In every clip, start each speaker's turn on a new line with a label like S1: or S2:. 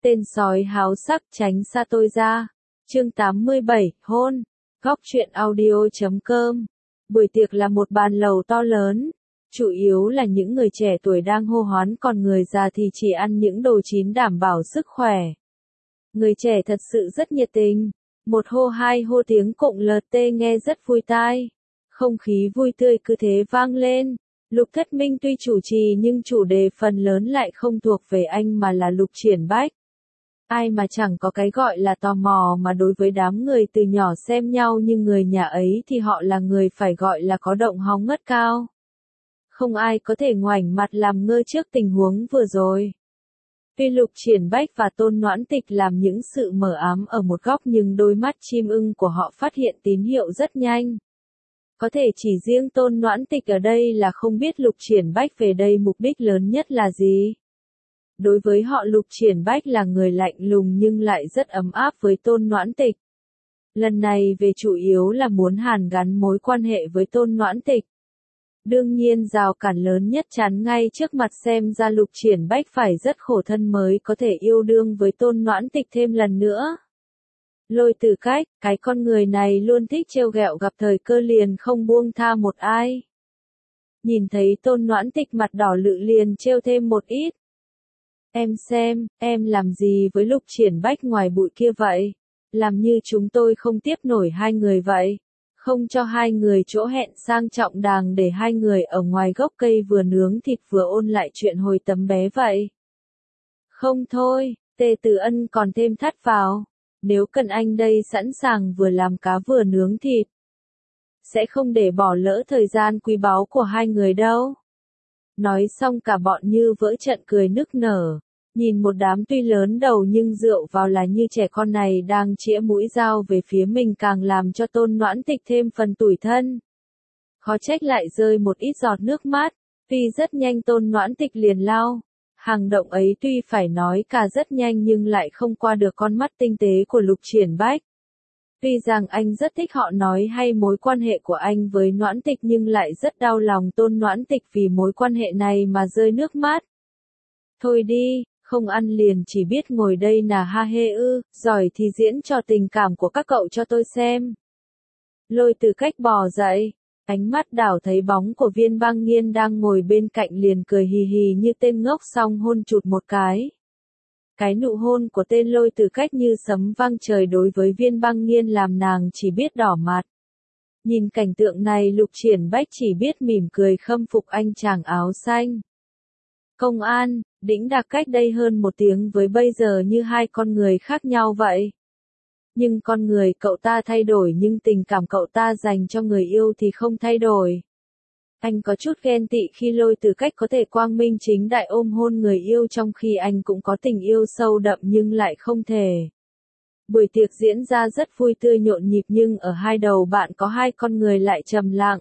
S1: Tên sói háo sắc tránh xa tôi ra. Chương 87, hôn. Góc truyện audio.com. Buổi tiệc là một bàn lầu to lớn. Chủ yếu là những người trẻ tuổi đang hô hoán, còn người già thì chỉ ăn những đồ chín đảm bảo sức khỏe. Người trẻ thật sự rất nhiệt tình. Một hô hai hô, tiếng cụng LT nghe rất vui tai. Không khí vui tươi cứ thế vang lên. Lục Thất Minh tuy chủ trì nhưng chủ đề phần lớn lại không thuộc về anh mà là Lục Triển Bách. Ai mà chẳng có cái gọi là tò mò, mà đối với đám người từ nhỏ xem nhau như người nhà ấy thì họ là người phải gọi là có động hóng ngất cao. Không ai có thể ngoảnh mặt làm ngơ trước tình huống vừa rồi. Tuy Lục Triển Bách và Tôn Noãn Tịch làm những sự mờ ám ở một góc, nhưng đôi mắt chim ưng của họ phát hiện tín hiệu rất nhanh. Có thể chỉ riêng Tôn Noãn Tịch ở đây là không biết Lục Triển Bách về đây mục đích lớn nhất là gì. Đối với họ, Lục Triển Bách là người lạnh lùng nhưng lại rất ấm áp với Tôn Noãn Tịch. Lần này về chủ yếu là muốn hàn gắn mối quan hệ với Tôn Noãn Tịch. Đương nhiên rào cản lớn nhất chắn ngay trước mặt, xem ra Lục Triển Bách phải rất khổ thân mới có thể yêu đương với Tôn Noãn Tịch thêm lần nữa. Lôi Tử Cách, cái con người này luôn thích trêu ghẹo, gặp thời cơ liền không buông tha một ai. Nhìn thấy Tôn Noãn Tịch mặt đỏ lự liền trêu thêm một ít. Em xem, em làm gì với Lục Triển Bách ngoài bụi kia vậy? Làm như chúng tôi không tiếp nổi hai người vậy. Không cho hai người chỗ hẹn sang trọng đàng để hai người ở ngoài gốc cây vừa nướng thịt vừa ôn lại chuyện hồi tấm bé vậy. Không thôi, Tề Tử Ân còn thêm thắt vào. Nếu cần anh đây sẵn sàng vừa làm cá vừa nướng thịt. Sẽ không để bỏ lỡ thời gian quý báu của hai người đâu. Nói xong cả bọn như vỡ trận cười nức nở. Nhìn một đám tuy lớn đầu nhưng rượu vào là như trẻ con này đang chĩa mũi dao về phía mình, càng làm cho Tôn Noãn Tịch thêm phần tủi thân. Khó trách lại rơi một ít giọt nước mắt. Tuy rất nhanh Tôn Noãn Tịch liền lau. Hành động ấy tuy phải nói cả rất nhanh nhưng lại không qua được con mắt tinh tế của Lục Triển Bách. Tuy rằng anh rất thích họ nói hay mối quan hệ của anh với Noãn Tịch, nhưng lại rất đau lòng Tôn Noãn Tịch vì mối quan hệ này mà rơi nước mắt. Thôi đi, không ăn liền chỉ biết ngồi đây nà ha hê ư, giỏi thì diễn trò tình cảm của các cậu cho tôi xem. Lôi Từ Cách bò dậy. Ánh mắt đảo thấy bóng của Viên Băng Nghiên đang ngồi bên cạnh liền cười hì hì như tên ngốc, xong hôn chụt một cái. Cái nụ hôn của tên Lôi Từ Cách như sấm vang trời, đối với Viên Băng Nghiên làm nàng chỉ biết đỏ mặt. Nhìn cảnh tượng này, Lục Triển Bách chỉ biết mỉm cười khâm phục anh chàng áo xanh. Công an, đĩnh đạc cách đây hơn một tiếng với bây giờ như hai con người khác nhau vậy. Nhưng con người cậu ta thay đổi, nhưng tình cảm cậu ta dành cho người yêu thì không thay đổi. Anh có chút ghen tị khi Lôi Từ Cách có thể quang minh chính đại ôm hôn người yêu, trong khi anh cũng có tình yêu sâu đậm nhưng lại không thể. Buổi tiệc diễn ra rất vui tươi nhộn nhịp, nhưng ở hai đầu bạn có hai con người lại trầm lặng.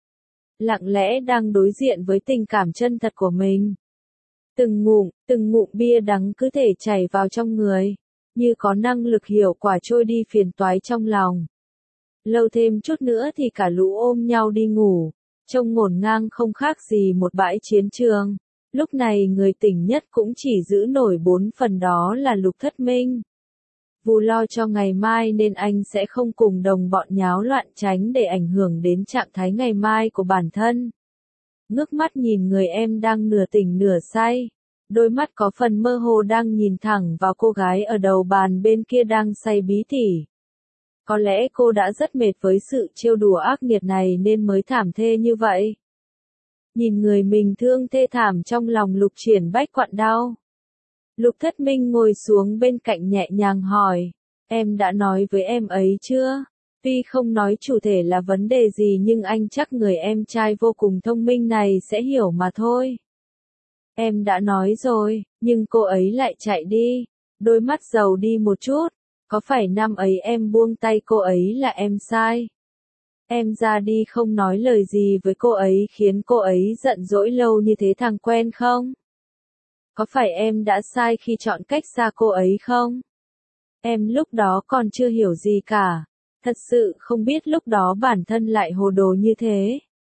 S1: Lặng lẽ đang đối diện với tình cảm chân thật của mình. Từng ngụm bia đắng cứ thể chảy vào trong người. Như có năng lực hiệu quả trôi đi phiền toái trong lòng. Lâu thêm chút nữa thì cả lũ ôm nhau đi ngủ. Trông ngổn ngang không khác gì một bãi chiến trường. Lúc này người tỉnh nhất cũng chỉ giữ nổi 4 phần, đó là Lục Thất Minh. Vì lo cho ngày mai nên anh sẽ không cùng đồng bọn nháo loạn, tránh để ảnh hưởng đến trạng thái ngày mai của bản thân. Ngước mắt nhìn người em đang nửa tỉnh nửa say. Đôi mắt có phần mơ hồ đang nhìn thẳng vào cô gái ở đầu bàn bên kia đang say bí tỉ. Có lẽ cô đã rất mệt với sự trêu đùa ác nghiệt này nên mới thảm thê như vậy. Nhìn người mình thương thê thảm, trong lòng Lục Triển Bách quặn đau. Lục Thất Minh ngồi xuống bên cạnh nhẹ nhàng hỏi, em đã nói với em ấy chưa? Tuy không nói chủ thể là vấn đề gì nhưng anh chắc người em trai vô cùng thông minh này sẽ hiểu mà thôi. Em đã nói rồi, nhưng cô ấy lại chạy đi. Đôi mắt giàu đi một chút. Có phải năm ấy em buông tay cô ấy là em sai? Em ra đi không nói lời gì với cô ấy khiến cô ấy giận dỗi lâu như thế thằng quen không? Có phải em đã sai khi chọn cách xa cô ấy không? Em lúc đó còn chưa hiểu gì cả. Thật sự không biết lúc đó bản thân lại hồ đồ như thế.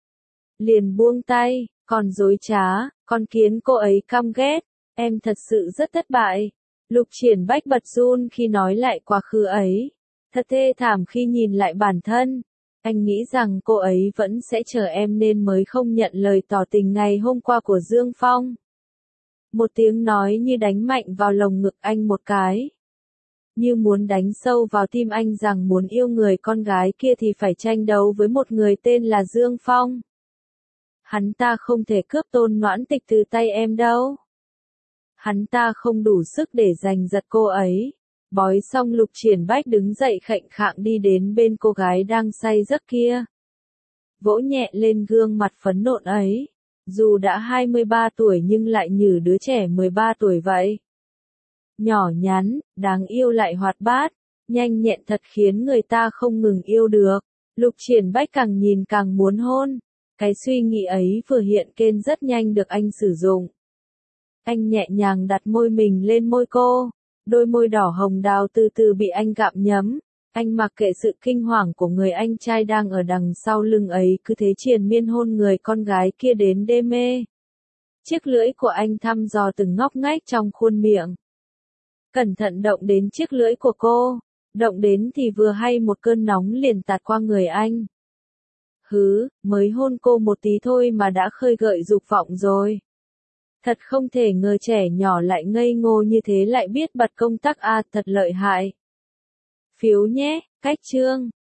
S1: Liền buông tay, còn dối trá, còn khiến cô ấy căm ghét. Em thật sự rất thất bại. Lục Triển Bách bật run khi nói lại quá khứ ấy. Thật thê thảm khi nhìn lại bản thân. Anh nghĩ rằng cô ấy vẫn sẽ chờ em nên mới không nhận lời tỏ tình ngày hôm qua của Dương Phong. Một tiếng nói như đánh mạnh vào lồng ngực anh một cái. Như muốn đánh sâu vào tim anh rằng muốn yêu người con gái kia thì phải tranh đấu với một người tên là Dương Phong. Hắn ta không thể cướp Tôn Noãn Tịch từ tay em đâu. Hắn ta không đủ sức để giành giật cô ấy. Bói xong Lục Triển Bách đứng dậy khệnh khạng đi đến bên cô gái đang say giấc kia. Vỗ nhẹ lên gương mặt phấn nộn ấy. Dù đã 23 tuổi nhưng lại như đứa trẻ 13 tuổi vậy. Nhỏ nhắn, đáng yêu lại hoạt bát, nhanh nhẹn thật khiến người ta không ngừng yêu được. Lục Triển Bách càng nhìn càng muốn hôn. Cái suy nghĩ ấy vừa hiện lên rất nhanh được anh sử dụng. Anh nhẹ nhàng đặt môi mình lên môi cô. Đôi môi đỏ hồng đào từ từ bị anh gặm nhấm. Anh mặc kệ sự kinh hoàng của người anh trai đang ở đằng sau lưng ấy cứ thế triền miên hôn người con gái kia đến đê mê. Chiếc lưỡi của anh thăm dò từng ngóc ngách trong khuôn miệng. Cẩn thận động đến chiếc lưỡi của cô. Động đến thì vừa hay một cơn nóng liền tạt qua người anh. Mới hôn cô một tí thôi mà đã khơi gợi dục vọng rồi. Thật không thể ngờ trẻ nhỏ lại ngây ngô như thế lại biết bật công tắc thật lợi hại. Phiếu nhé, cách chương.